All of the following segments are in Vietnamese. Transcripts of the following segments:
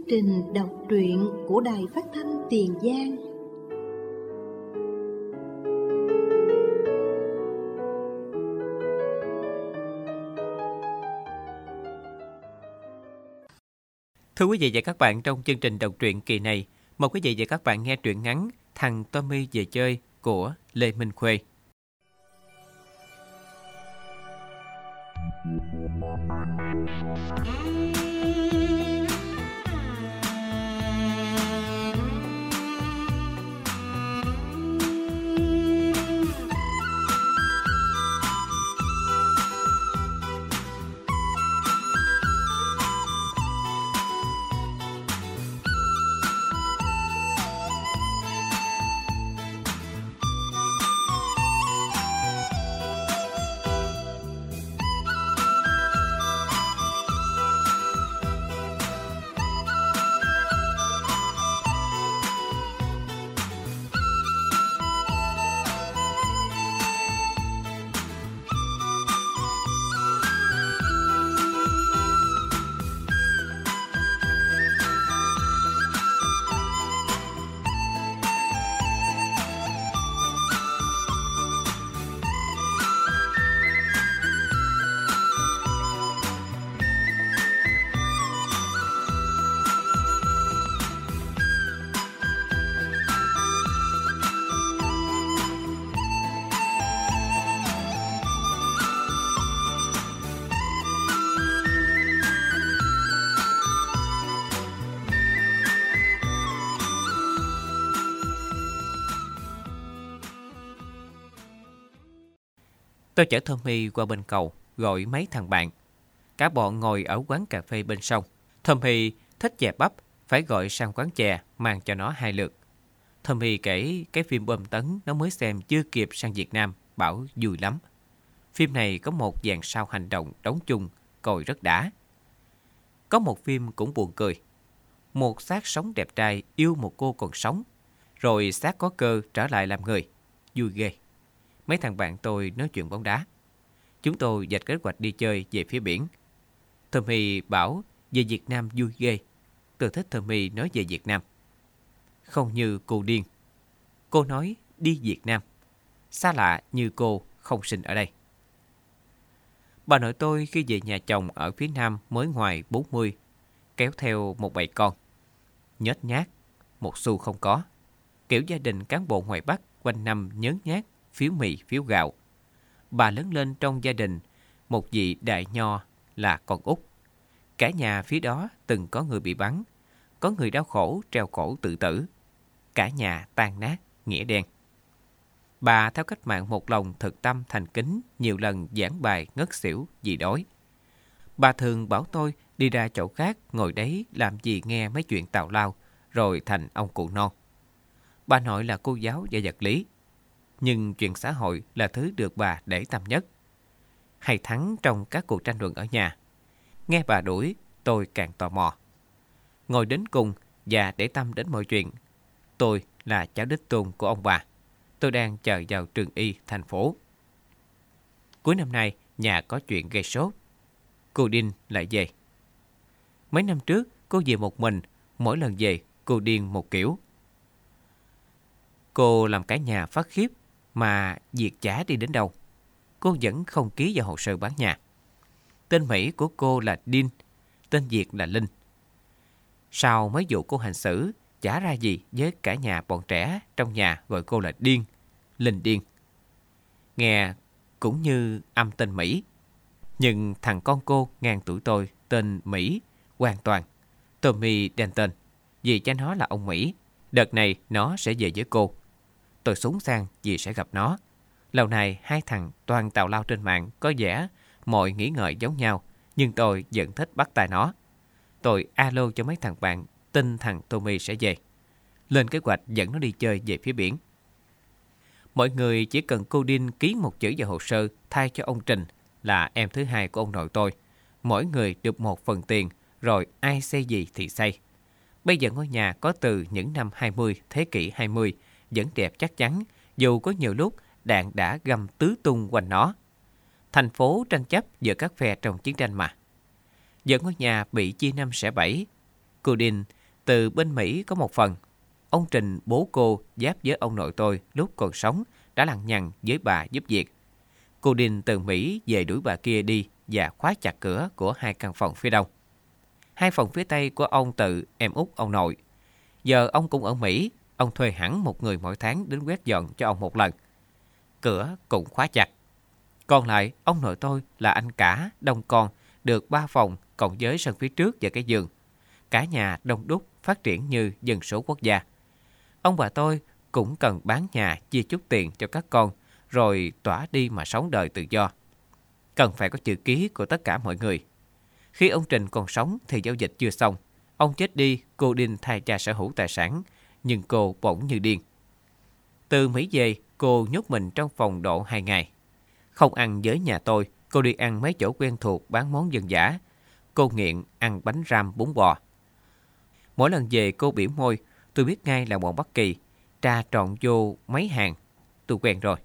trình đọc truyện của Đài Phát thanh Tiền Giang. Thưa quý vị và các bạn, trong chương trình đọc truyện kỳ này, mời quý vị và các bạn nghe truyện ngắn Thằng Tommy về chơi của Lê Minh Khuê. Tôi chở Tommy qua bên cầu, gọi mấy thằng bạn. Cả bọn ngồi ở quán cà phê bên sông. Tommy thích chè bắp, phải gọi sang quán chè, mang cho nó 2 lượt. Tommy kể cái phim bom tấn nó mới xem chưa kịp sang Việt Nam, bảo vui lắm. Phim này có một dàn sao hành động đóng chung, coi rất đã. Có một phim cũng buồn cười. Một xác sống đẹp trai yêu một cô còn sống, rồi xác có cơ trở lại làm người. Vui ghê. Mấy thằng bạn tôi nói chuyện bóng đá. Chúng tôi vạch kế hoạch đi chơi về phía biển. Tommy bảo về Việt Nam vui ghê. Tôi thích Tommy nói về Việt Nam. Không như cô điên. Cô nói đi Việt Nam. Xa lạ như cô không sinh ở đây. Bà nội tôi khi về nhà chồng ở phía Nam mới ngoài 40, kéo theo một bầy con. Nhếch nhác, một xu không có. Kiểu gia đình cán bộ ngoài Bắc quanh năm nhớn nhác, phiếu mì, phiếu gạo. Bà lớn lên trong gia đình một vị đại nho là con út. Cả nhà phía đó từng có người bị bắn, có người đau khổ treo cổ tự tử. Cả nhà tan nát, nghĩa đen. Bà theo cách mạng một lòng thực tâm thành kính, nhiều lần giảng bài ngất xỉu vì đói. Bà thường bảo tôi đi ra chỗ khác ngồi đấy làm gì nghe mấy chuyện tào lao, rồi thành ông cụ non. Bà nội là cô giáo dạy vật lý, nhưng chuyện xã hội là thứ được bà để tâm nhất. Hay thắng trong các cuộc tranh luận ở nhà. Nghe bà đuổi, tôi càng tò mò. Ngồi đến cùng và để tâm đến mọi chuyện. Tôi là cháu đích tôn của ông bà. Tôi đang chờ vào trường y thành phố. Cuối năm nay, nhà có chuyện gây sốt. Cô Đinh lại về. Mấy năm trước, cô về một mình. Mỗi lần về, cô điên một kiểu. Cô làm cả nhà phát khiếp, mà việc chả đi đến đâu. Cô vẫn không ký vào hồ sơ bán nhà. Tên Mỹ của cô là Đinh, tên Việt là Linh. Sau mấy vụ cô hành xử, chả ra gì với cả nhà bọn trẻ trong nhà gọi cô là Điên, Linh Điên. Nghe cũng như âm tên Mỹ. Nhưng thằng con cô ngang tuổi tôi tên Mỹ hoàn toàn, Tommy Denton, vì cha nó là ông Mỹ. Đợt này nó sẽ về với cô. Tôi súng sang vì sẽ gặp nó. Lâu nay hai thằng toàn tào lao trên mạng, có vẻ mọi nghĩ ngợi giống nhau, nhưng tôi vẫn thích bắt tay nó. Tôi alo cho mấy thằng bạn, tin thằng Tommy sẽ về. Lên kế hoạch dẫn nó đi chơi về phía biển. Mọi người chỉ cần cô Đinh ký một chữ vào hồ sơ thay cho ông Trình là em thứ hai của ông nội tôi. Mỗi người được một phần tiền, rồi ai xây gì thì xây. Bây giờ ngôi nhà có từ những năm 20, thế kỷ 20, vẫn đẹp chắc chắn, dù có nhiều lúc đạn đã găm tứ tung quanh nó. Thành phố tranh chấp giữa các phe trong chiến tranh mà. Giờ ngôi nhà bị chia năm xẻ bảy. Cô Đinh Từ bên Mỹ có một phần. Ông Trình bố cô giáp với ông nội tôi lúc còn sống đã lằng nhằng với bà giúp việc. Cô Đinh từ Mỹ về đuổi bà kia đi và khóa chặt cửa của 2 căn phòng phía đông. 2 phòng phía tây của ông Tự, em út ông nội. Giờ ông cũng ở Mỹ, ông thuê hẳn một người mỗi tháng đến quét dọn cho ông một lần. Cửa cũng khóa chặt. Còn lại, ông nội tôi là anh cả, đông con, được 3 phòng cộng với sân phía trước và cái giường. Cả nhà đông đúc, phát triển như dân số quốc gia. Ông bà tôi cũng cần bán nhà chia chút tiền cho các con, rồi tỏa đi mà sống đời tự do. Cần phải có chữ ký của tất cả mọi người. Khi ông Trình còn sống thì giao dịch chưa xong. Ông chết đi, cô Đinh thay cha sở hữu tài sản, nhưng cô bỗng như điên. Từ Mỹ về, cô nhốt mình trong phòng độ 2 ngày. Không ăn với nhà tôi, cô đi ăn mấy chỗ quen thuộc bán món dân dã. Cô nghiện ăn bánh ram bún bò. Mỗi lần về cô biểu môi, tôi biết ngay là bọn Bắc Kỳ, tra trộn vô mấy hàng, tôi quen rồi.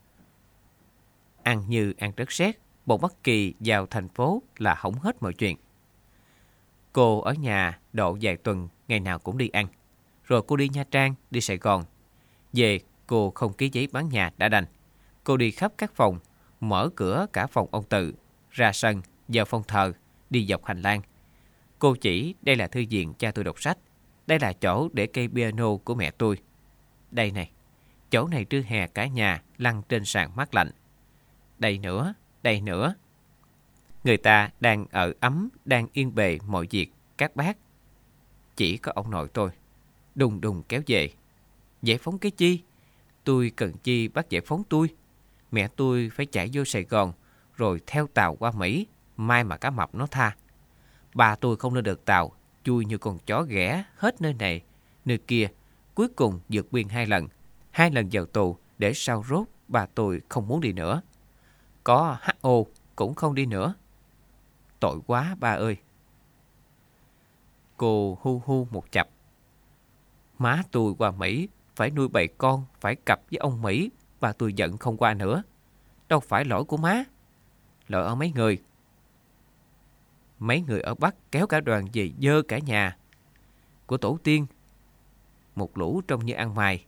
Ăn như ăn đất sét, bọn Bắc Kỳ vào thành phố là hỏng hết mọi chuyện. Cô ở nhà độ vài tuần, ngày nào cũng đi ăn. Rồi cô đi Nha Trang, đi Sài Gòn. Về, cô không ký giấy bán nhà đã đành. Cô đi khắp các phòng, mở cửa cả phòng ông Tự, ra sân, vào phòng thờ, đi dọc hành lang. Cô chỉ đây là thư viện cha tôi đọc sách. Đây là chỗ để cây piano của mẹ tôi. Đây này, chỗ này trưa hè cả nhà lăn trên sàn mát lạnh. Đây nữa, đây nữa. Người ta đang ở ấm, đang yên bề mọi việc, các bác. Chỉ có ông nội tôi, đùng đùng kéo về. Giải phóng cái chi? Tôi cần chi bác giải phóng tôi? Mẹ tôi phải chạy vô Sài Gòn, rồi theo tàu qua Mỹ, mai mà cá mập nó tha. Bà tôi không lên được tàu, chui như con chó ghẻ hết nơi này, nơi kia, cuối cùng vượt biên 2 lần. 2 lần vào tù để sau rốt bà tôi không muốn đi nữa. Có HO cũng không đi nữa. Tội quá ba ơi. Cô hu hu một chập. Má tôi qua Mỹ phải nuôi bầy con, phải cặp với ông Mỹ, và tôi giận không qua nữa. Đâu phải lỗi của má, lỗi ở mấy người. Mấy người ở Bắc kéo cả đoàn về dơ cả nhà của tổ tiên. Một lũ trông như ăn mày.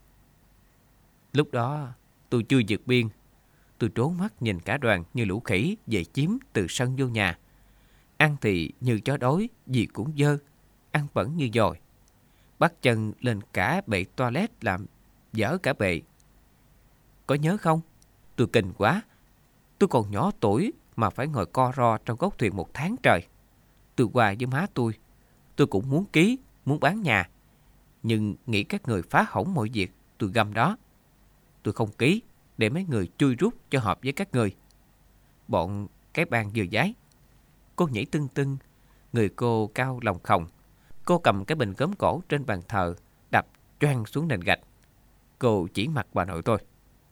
Lúc đó tôi chưa vượt biên. Tôi trốn mắt nhìn cả đoàn như lũ khỉ về chiếm từ sân vô nhà. Ăn thì như chó đói, gì cũng dơ, ăn bẩn như dòi. Bắt chân lên cả bệ toilet làm dở cả bệ. Có nhớ không? Tôi kinh quá. Tôi còn nhỏ tuổi mà phải ngồi co ro trong góc thuyền 1 tháng trời. Tôi qua với má tôi cũng muốn ký, muốn bán nhà. Nhưng nghĩ các người phá hỏng mọi việc, tôi găm đó. Tôi không ký, để mấy người chui rút cho hợp với các người. Bọn cái bang vừa giái. Cô nhảy tưng tưng, người cô cao lòng khòng. Cô cầm cái bình gốm cổ trên bàn thờ, đập choang xuống nền gạch. Cô chỉ mặt bà nội tôi.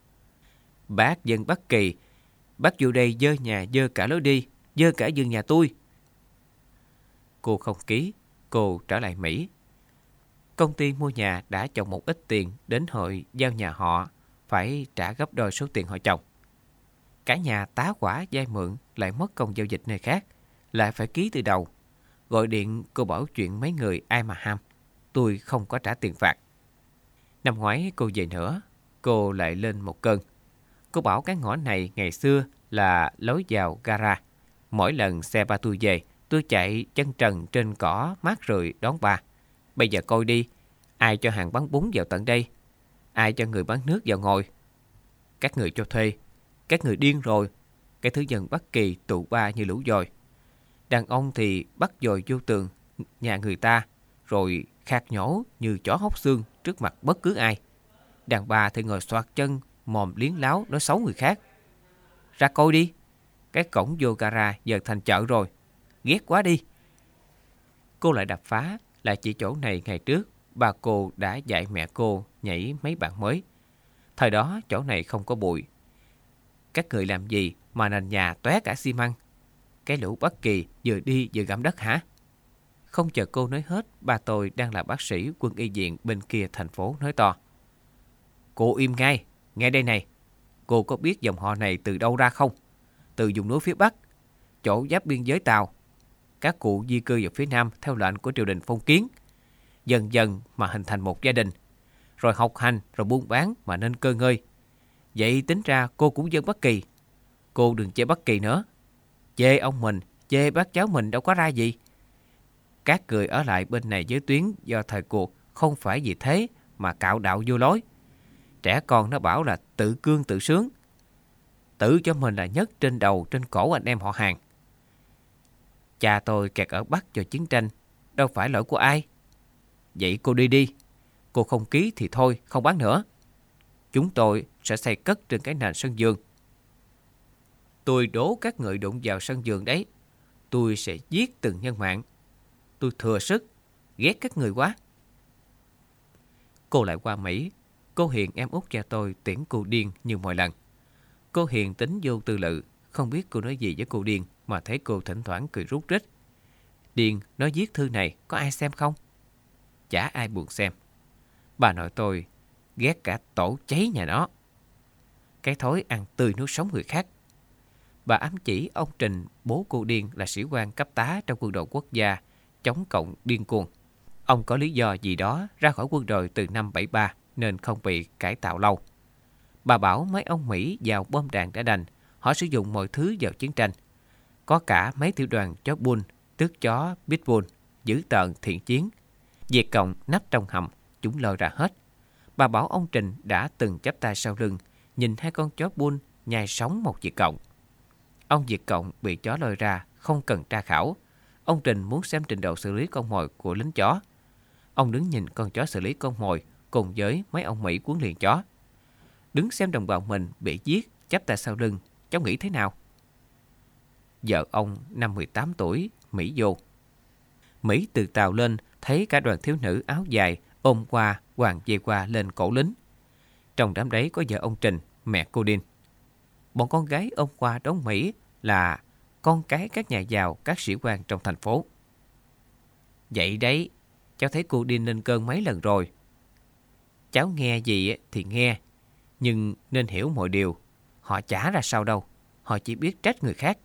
Bác dân Bắc Kỳ, bác vô đây dơ nhà, dơ cả lối đi, dơ cả vườn nhà tôi. Cô không ký, cô trở lại Mỹ. Công ty mua nhà đã chồng một ít tiền, đến hội giao nhà họ phải trả gấp đôi số tiền họ chồng. Cả nhà tá quả vay mượn, lại mất công giao dịch nơi khác, lại phải ký từ đầu. Gọi điện cô bảo chuyện mấy người ai mà ham. Tôi không có trả tiền phạt. Năm ngoái cô về nữa, cô lại lên một cơn. Cô bảo cái ngõ này ngày xưa là lối vào gara. Mỗi lần xe ba tôi về, tôi chạy chân trần trên cỏ mát rượi đón ba. Bây giờ coi đi, ai cho hàng bán bún vào tận đây? Ai cho người bán nước vào ngồi? Các người cho thuê, các người điên rồi. Cái thứ dân Bắc Kỳ tụ ba như lũ dồi. Đàn ông thì bắt dồi vô tường nhà người ta, rồi khạc nhổ như chó hốc xương trước mặt bất cứ ai. Đàn bà thì ngồi xoạc chân, mồm liến láo nói xấu người khác. Ra coi đi, cái cổng vô gara giờ thành chợ rồi. Ghét quá đi. Cô lại đập phá, là chỉ chỗ này ngày trước bà cô đã dạy mẹ cô nhảy mấy bạn mới. Thời đó chỗ này không có bụi. Các người làm gì mà nền nhà tóe cả xi măng? Cái lũ Bắc Kỳ vừa đi vừa gặm đất hả? Không chờ cô nói hết, bà tôi đang là bác sĩ quân y viện bên kia thành phố nói to. Cô im ngay, nghe đây này. Cô có biết dòng họ này từ đâu ra không? Từ vùng núi phía Bắc, chỗ giáp biên giới Tàu. Các cụ di cư vào phía Nam theo lệnh của triều đình phong kiến. dần dần mà hình thành một gia đình, rồi học hành, rồi buôn bán mà nên cơ ngơi. Vậy tính ra cô cũng dân Bắc Kỳ. Cô đừng chê Bắc Kỳ nữa. Chê ông mình, chê bác cháu mình đâu có ra gì. Các người ở lại bên này giới tuyến do thời cuộc, không phải vì thế mà cạo đạo vô lối. Trẻ con nó bảo là tự cương tự sướng, tự cho mình là nhất trên đầu trên cổ anh em họ hàng. Cha tôi kẹt ở Bắc do chiến tranh, đâu phải lỗi của ai. Vậy cô đi đi. Cô không ký thì thôi, không bán nữa. Chúng tôi sẽ xây cất trên cái nền sân vườn. Tôi đố các người đụng vào sân vườn đấy, tôi sẽ giết từng nhân mạng. Tôi thừa sức, ghét các người quá. Cô lại qua Mỹ. Cô Hiền em út cha tôi tiễn cô điên như mọi lần. Cô Hiền tính vô tư lự, không biết cô nói gì với cô điên mà thấy cô thỉnh thoảng cười rút rít. Điên nói viết thư này có ai xem không? Chả ai buồn xem. Bà nội tôi ghét cả tổ cháy nhà nó. Cái thói ăn tươi nuốt sống người khác. Bà ám chỉ ông Trình, bố cô điên, là sĩ quan cấp tá trong quân đội quốc gia, chống cộng điên cuồng. Ông có lý do gì đó ra khỏi quân đội từ năm 73 nên không bị cải tạo lâu. Bà bảo mấy ông Mỹ vào bom đạn đã đành, họ sử dụng mọi thứ vào chiến tranh. Có cả mấy tiểu đoàn chó bull, tước chó pitbull, dữ tợn thiện chiến. Việt Cộng nấp trong hầm, chúng lôi ra hết. Bà bảo ông Trình đã từng chắp tay sau lưng, nhìn hai con chó bull nhai sống một Việt Cộng. Ông Việt Cộng bị chó lôi ra, không cần tra khảo. Ông Trình muốn xem trình độ xử lý con mồi của lính chó. Ông đứng nhìn con chó xử lý con mồi cùng với mấy ông Mỹ huấn luyện chó. Đứng xem đồng bào mình bị giết, chắp tay sau lưng, cháu nghĩ thế nào? Vợ ông năm 18 tuổi, Mỹ vô. Mỹ từ tàu lên, thấy cả đoàn thiếu nữ áo dài ôm qua, hoàng dây qua lên cổ lính. Trong đám đấy có vợ ông Trình, mẹ cô Điên. Bọn con gái ôm qua đón Mỹ là con cái các nhà giàu, các sĩ quan trong thành phố. Vậy đấy, cháu thấy cô Điên lên cơn mấy lần rồi. Cháu nghe gì thì nghe, nhưng nên hiểu mọi điều. Họ chả ra sao đâu, họ chỉ biết trách người khác.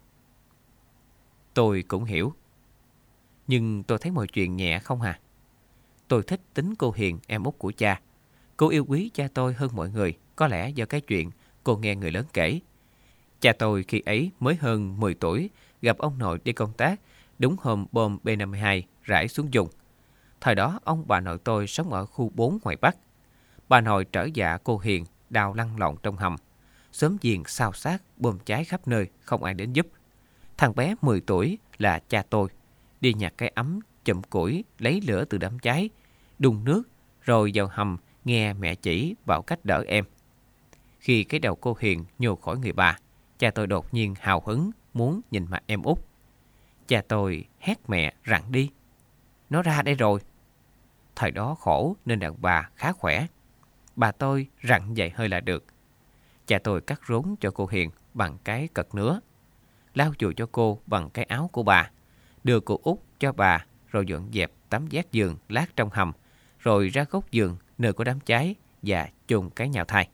Tôi cũng hiểu. Nhưng tôi thấy mọi chuyện nhẹ không hả? Tôi thích tính cô Hiền, em út của cha. Cô yêu quý cha tôi hơn mọi người, có lẽ do cái chuyện cô nghe người lớn kể. Cha tôi khi ấy mới hơn 10 tuổi, gặp ông nội đi công tác, đúng hôm bom B-52 rải xuống vùng. Thời đó ông bà nội tôi sống ở khu 4 ngoài Bắc. Bà nội trở dạ cô Hiền, đào lăn lộn trong hầm. Xóm giềng xao xát, bom cháy khắp nơi, không ai đến giúp. Thằng bé 10 tuổi là cha tôi, đi nhặt cái ấm, chụm củi, lấy lửa từ đám cháy, đun nước, rồi vào hầm nghe mẹ chỉ bảo cách đỡ em. Khi cái đầu cô Hiền nhô khỏi người bà, cha tôi đột nhiên hào hứng muốn nhìn mặt em út. Cha tôi hét mẹ rằng đi. Nó ra đây rồi. Thời đó khổ nên đàn bà khá khỏe. Bà tôi rặn vậy hơi là được. Cha tôi cắt rốn cho cô Hiền bằng cái cật nứa, lau chùi cho cô bằng cái áo của bà, đưa cô út cho bà, rồi dọn dẹp tấm vát giường lát trong hầm, rồi ra góc giường nơi có đám cháy và chôn cái nhào thai.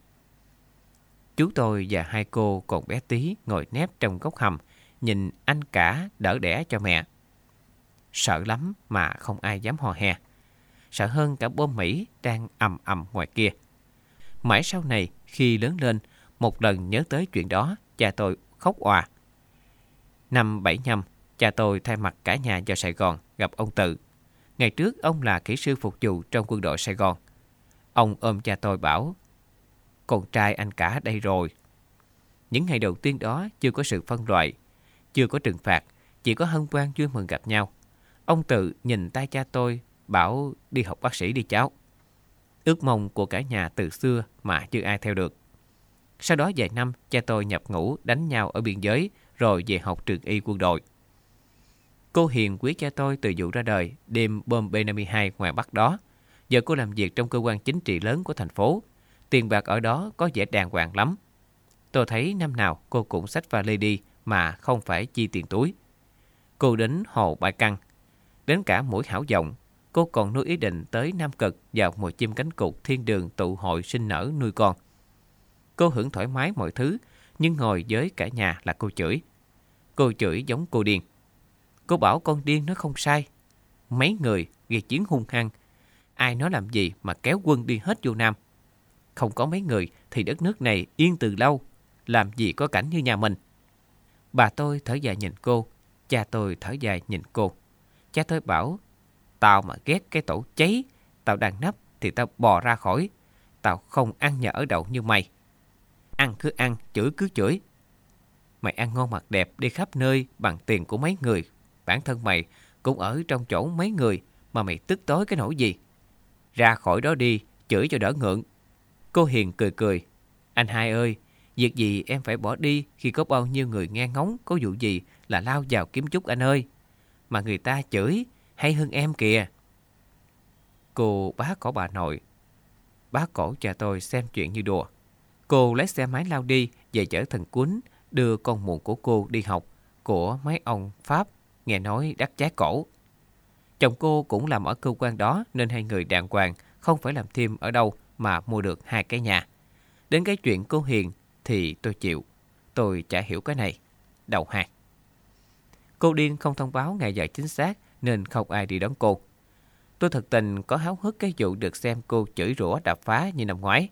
Chú tôi và hai cô còn bé tí ngồi nép trong góc hầm, nhìn anh cả đỡ đẻ cho mẹ. Sợ lắm mà không ai dám hò hè. Sợ hơn cả bom Mỹ đang ầm ầm ngoài kia. Mãi sau này khi lớn lên, một lần nhớ tới chuyện đó, cha tôi khóc òa. Năm 75, cha tôi thay mặt cả nhà vào Sài Gòn gặp ông Tự. Ngày trước ông là kỹ sư phục vụ trong quân đội Sài Gòn. Ông ôm cha tôi bảo, con trai anh cả đây rồi. Những ngày đầu tiên đó chưa có sự phân loại, chưa có trừng phạt, chỉ có hân hoan vui mừng gặp nhau. Ông Tự nhìn tay cha tôi, bảo đi học bác sĩ đi cháu. Ước mong của cả nhà từ xưa mà chưa ai theo được. Sau đó vài năm, cha tôi nhập ngũ đánh nhau ở biên giới, rồi về học trường y quân đội. Cô Hiền quý cha tôi từ vụ ra đời đêm bom B-52 ngoài Bắc đó. Giờ cô làm việc trong cơ quan chính trị lớn của thành phố. Tiền bạc ở đó có vẻ đàng hoàng lắm. Tôi thấy năm nào cô cũng xách vali đi mà không phải chi tiền túi. Cô đến Hồ Bãi Căng, đến cả Mũi Hảo Vọng. Cô còn nuôi ý định tới Nam Cực vào mùa chim cánh cụt thiên đường tụ hội sinh nở nuôi con. Cô hưởng thoải mái mọi thứ, nhưng ngồi với cả nhà là cô chửi. Cô chửi giống cô điên. Cô bảo con điên nó không sai. Mấy người gây chiến hung hăng. ai nói làm gì mà kéo quân đi hết vô Nam. Không có mấy người thì đất nước này yên từ lâu, làm gì có cảnh như nhà mình. Bà tôi thở dài nhìn cô, cha tôi thở dài nhìn cô. Cha tôi bảo, tao mà ghét cái tổ cháy, tao đang nấp thì tao bò ra khỏi. Tao không ăn nhờ ở đậu như mày. Ăn cứ ăn, chửi cứ chửi. Mày ăn ngon mặc đẹp đi khắp nơi bằng tiền của mấy người. Bản thân mày cũng ở trong chỗ mấy người mà mày tức tối cái nỗi gì. Ra khỏi đó đi, chửi cho đỡ ngượng. Cô Hiền cười cười. Anh hai ơi, việc gì em phải bỏ đi khi có bao nhiêu người nghe ngóng, có vụ gì là lao vào kiếm chút anh ơi. Mà người ta chửi hay hơn em kìa. Cô bá cổ bà nội, bá cổ cha tôi xem chuyện như đùa. Cô lấy xe máy lao đi về chở thằng Quýnh đưa con muộn của cô đi học của mấy ông Pháp, nghe nói đắt giá cổ. Chồng cô cũng làm ở cơ quan đó nên hai người đàng hoàng, không phải làm thêm ở đâu mà mua được 2 cái nhà. Đến cái chuyện cô Hiền thì tôi chịu. Tôi chả hiểu cái này. Đầu hàng. Cô điên không thông báo ngày giờ chính xác nên không ai đi đón cô. Tôi thật tình có háo hức cái vụ được xem cô chửi rủa đập phá như năm ngoái.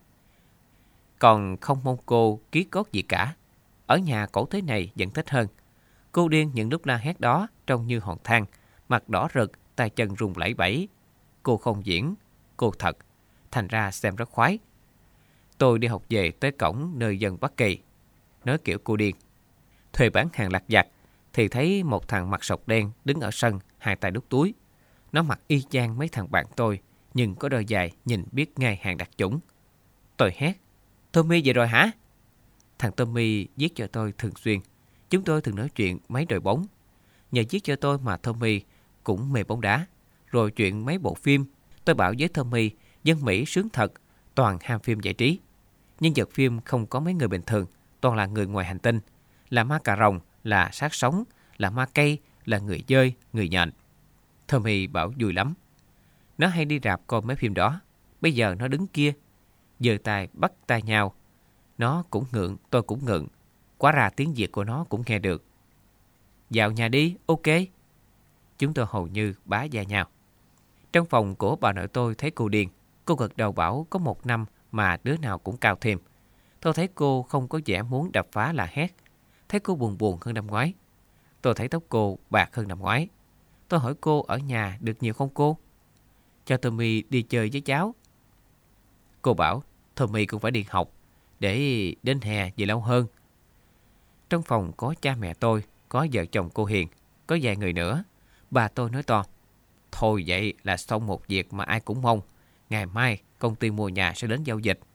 Còn không mong cô ký cốt gì cả. Ở nhà cổ thế này vẫn thích hơn. Cô điên những lúc la hét đó trông như hòn than, mặt đỏ rực, tay chân run lẩy bẩy. Cô không diễn, cô thật, thành ra xem rất khoái. Tôi đi học về tới cổng nơi dân Bắc Kỳ, nói kiểu cô điên. Thuê bán hàng lặt vặt thì thấy một thằng mặc sọc đen đứng ở sân, 2 tay đút túi. Nó mặc y chang mấy thằng bạn tôi, nhưng có đôi giày nhìn biết ngay hàng đặc chủng. Tôi hét, Tommy về rồi hả? Thằng Tommy viết cho tôi thường xuyên. Chúng tôi thường nói chuyện mấy đội bóng. Nhờ viết cho tôi mà Tommy cũng mê bóng đá. Rồi chuyện mấy bộ phim, tôi bảo với Tommy, dân Mỹ sướng thật, toàn ham phim giải trí. Nhân vật phim không có mấy người bình thường, toàn là người ngoài hành tinh. Là ma cà rồng, là sát sống, là ma cây, là người dơi, người nhện. Tommy bảo vui lắm. Nó hay đi rạp coi mấy phim đó. Bây giờ nó đứng kia, giơ tay bắt tay nhau. Nó cũng ngượng, tôi cũng ngượng. Quá ra tiếng Việt của nó cũng nghe được. Vào nhà đi, ok. Chúng tôi hầu như bá vai nhau. Trong phòng của bà nội tôi thấy cô điên. Cô gật đầu bảo có 1 năm mà đứa nào cũng cao thêm. Tôi thấy cô không có vẻ muốn đập phá là hét. Thấy cô buồn buồn hơn năm ngoái. Tôi thấy tóc cô bạc hơn năm ngoái. Tôi hỏi cô ở nhà được nhiều không cô? Cho Tommy đi chơi với cháu. Cô bảo Tommy cũng phải đi học để đến hè về lâu hơn. Trong phòng có cha mẹ tôi, có vợ chồng cô Hiền, có vài người nữa. Bà tôi nói to, thôi vậy là xong một việc mà ai cũng mong. Ngày mai công ty mua nhà sẽ đến giao dịch.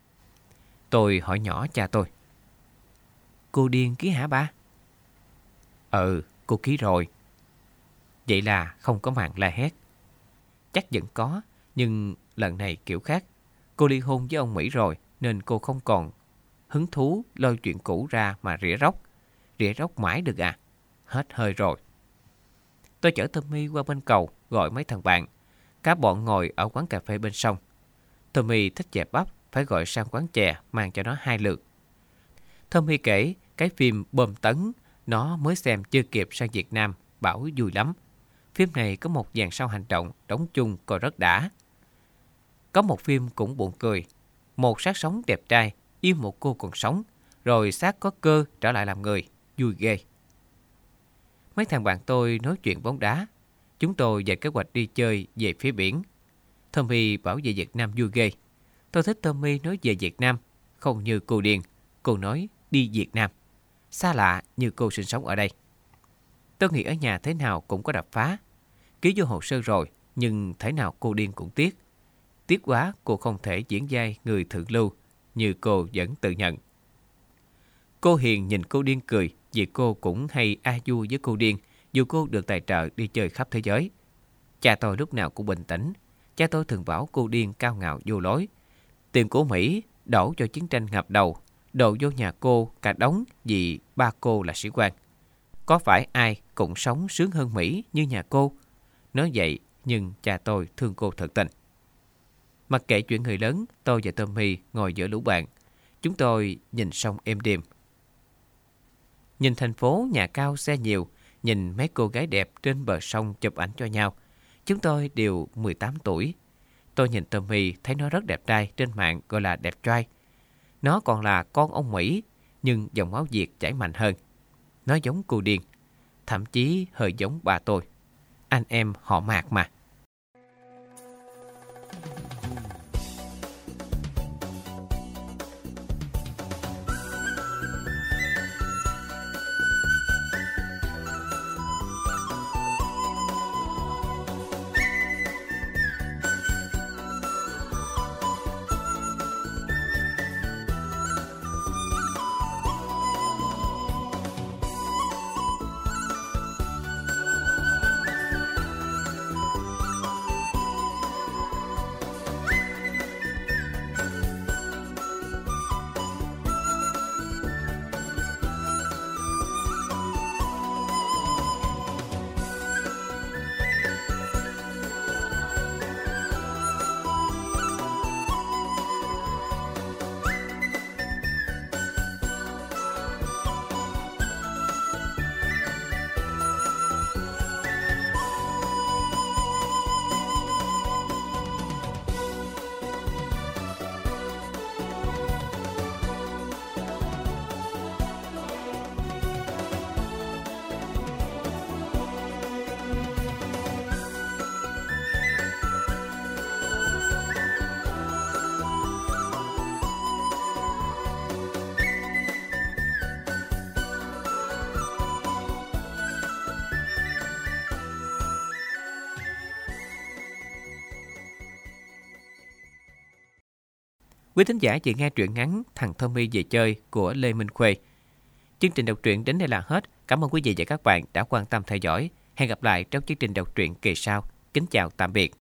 Tôi hỏi nhỏ cha tôi, cô điên ký hả ba? Ừ, cô ký rồi. Vậy là không có màn la hét. Chắc vẫn có, nhưng lần này kiểu khác. Cô ly hôn với ông Mỹ rồi nên cô không còn hứng thú lôi chuyện cũ ra mà rỉa róc. Rỉa róc mãi được à? Hết hơi rồi. Tôi chở Tommy qua bên cầu gọi mấy thằng bạn. Cả bọn ngồi ở quán cà phê bên sông. Tommy thích chè bắp, phải gọi sang quán chè mang cho nó 2 lượt. Tommy kể cái phim Bom Tấn nó mới xem chưa kịp sang Việt Nam, bảo vui lắm. Phim này có một dàn sao hành động đóng chung coi rất đã. Có một phim cũng buồn cười. Một xác sống đẹp trai yêu một cô còn sống, rồi xác có cơ trở lại làm người, vui ghê. Mấy thằng bạn tôi nói chuyện bóng đá. Chúng tôi về kế hoạch đi chơi về phía biển. Tommy bảo về Việt Nam vui ghê. Tôi thích Tommy nói về Việt Nam, không như cô điên. Cô nói đi Việt Nam. Xa lạ như cô sinh sống ở đây. Tôi nghĩ ở nhà thế nào cũng có đập phá. Ký vô hồ sơ rồi, nhưng thế nào cô điên cũng tiếc. Tiếc quá cô không thể diễn vai người thượng lưu như cô vẫn tự nhận. Cô Hiền nhìn cô điên cười vì cô cũng hay a vui với cô điên dù cô được tài trợ đi chơi khắp thế giới. Cha tôi lúc nào cũng bình tĩnh. Cha tôi thường bảo cô điên cao ngạo vô lối. Tiền của Mỹ đổ cho chiến tranh ngập đầu, đổ vô nhà cô cả đống vì ba cô là sĩ quan. Có phải ai cũng sống sướng hơn Mỹ như nhà cô? Nói vậy nhưng cha tôi thương cô thật tình. Mặc kệ chuyện người lớn, tôi và Tommy ngồi giữa lũ bạn. Chúng tôi nhìn sông êm đềm. Nhìn thành phố nhà cao xe nhiều, nhìn mấy cô gái đẹp trên bờ sông chụp ảnh cho nhau. Chúng tôi đều 18 tuổi. Tôi nhìn Tommy thấy nó rất đẹp trai, trên mạng gọi là đẹp trai. Nó còn là con ông Mỹ, nhưng dòng máu Việt chảy mạnh hơn. Nó giống cô điên, thậm chí hơi giống bà tôi. Anh em họ Mạc mà. Quý thính giả vừa nghe truyện ngắn Thằng Tommy về chơi của Lê Minh Khuê. Chương trình đọc truyện đến đây là hết. Cảm ơn quý vị và các bạn đã quan tâm theo dõi. Hẹn gặp lại trong chương trình đọc truyện kỳ sau. Kính chào tạm biệt.